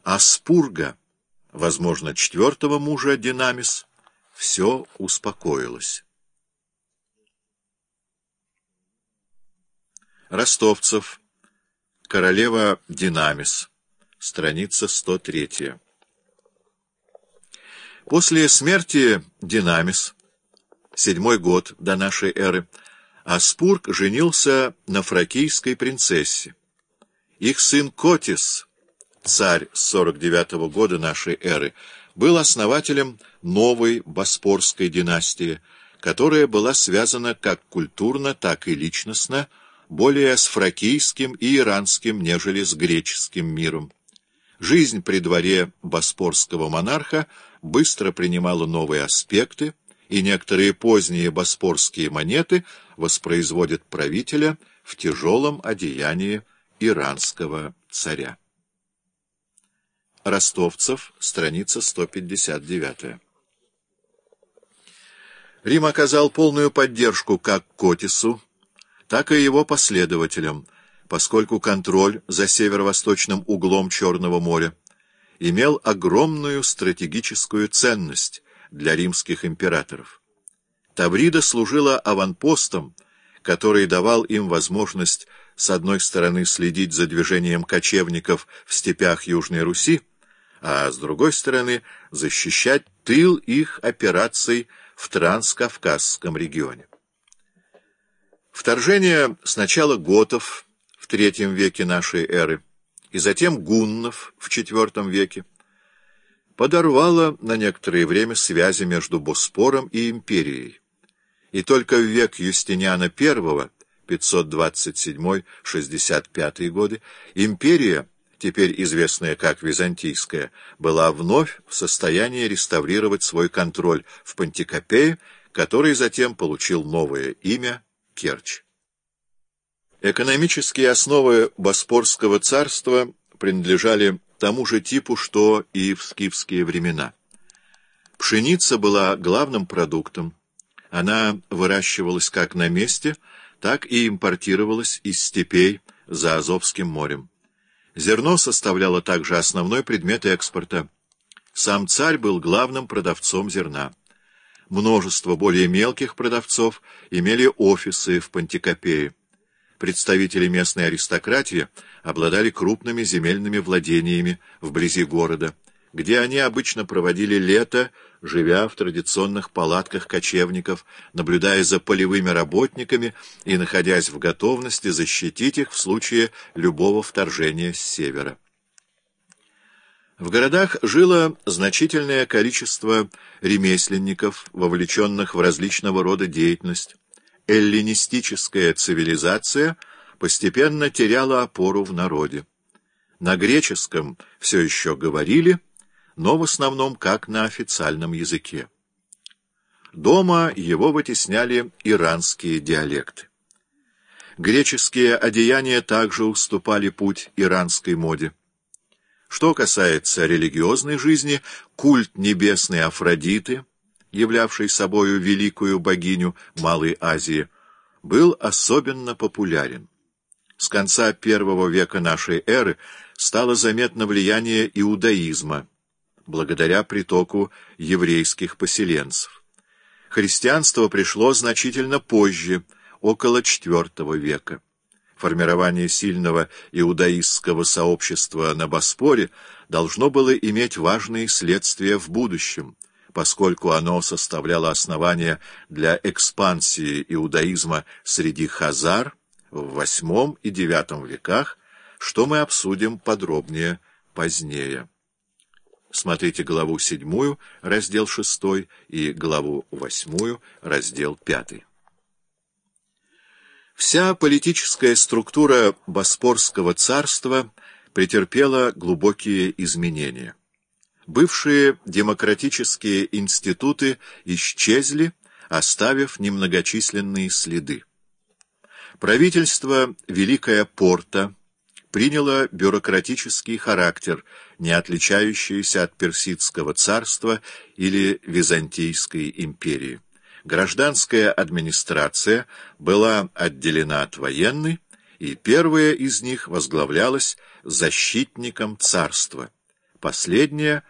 Аспурга, возможно, четвертого мужа Динамис, все успокоилось. Ростовцев. Королева Динамис. Страница 103. После смерти Динамис, 7-й год до нашей эры, Аспург женился на фракийской принцессе. Их сын Котис, царь с 49-го года нашей эры, был основателем новой Боспорской династии, которая была связана как культурно, так и личностно более с фракийским и иранским, нежели с греческим миром. Жизнь при дворе боспорского монарха быстро принимала новые аспекты, и некоторые поздние боспорские монеты воспроизводят правителя в тяжелом одеянии иранского царя. Ростовцев, страница 159. Рим оказал полную поддержку как Котису, так и его последователям, поскольку контроль за северо-восточным углом Черного моря имел огромную стратегическую ценность для римских императоров. Таврида служила аванпостом, который давал им возможность с одной стороны следить за движением кочевников в степях Южной Руси, а с другой стороны защищать тыл их операций в Транскавказском регионе. Вторжение сначала готов в III веке нашей эры и затем гуннов в IV веке подорвало на некоторое время связи между Боспором и империей, и только в век Юстиниана I, 527-65 годы, империя, теперь известная как Византийская, была вновь в состоянии реставрировать свой контроль в Пантикопее, который затем получил новое имя Керчь. Экономические основы Боспорского царства принадлежали тому же типу, что и в скифские времена. Пшеница была главным продуктом. Она выращивалась как на месте, так и импортировалась из степей за Азовским морем. Зерно составляло также основной предмет экспорта. Сам царь был главным продавцом зерна. Множество более мелких продавцов имели офисы в Пантикопее. Представители местной аристократии обладали крупными земельными владениями вблизи города, где они обычно проводили лето, живя в традиционных палатках кочевников, наблюдая за полевыми работниками и находясь в готовности защитить их в случае любого вторжения с севера. В городах жило значительное количество ремесленников, вовлеченных в различного рода деятельность. Эллинистическая цивилизация постепенно теряла опору в народе. На греческом все еще говорили, но в основном как на официальном языке. Дома его вытесняли иранские диалекты. Греческие одеяния также уступали путь иранской моде. Что касается религиозной жизни, культ небесной Афродиты, являвшей собою великую богиню Малой Азии, был особенно популярен. С конца I века нашей эры стало заметно влияние иудаизма, благодаря притоку еврейских поселенцев. Христианство пришло значительно позже, около IV века. Формирование сильного иудаистского сообщества на Боспоре должно было иметь важные следствия в будущем, поскольку оно составляло основание для экспансии иудаизма среди хазар в VIII и IX веках, что мы обсудим подробнее позднее. Смотрите главу 7, раздел 6, и главу 8, раздел 5. Вся политическая структура Боспорского царства претерпела глубокие изменения. Бывшие демократические институты исчезли, оставив немногочисленные следы. Правительство Великая Порта приняло бюрократический характер, не отличающийся от Персидского царства или Византийской империи. Гражданская администрация была отделена от военной, и первая из них возглавлялась защитником царства, последняя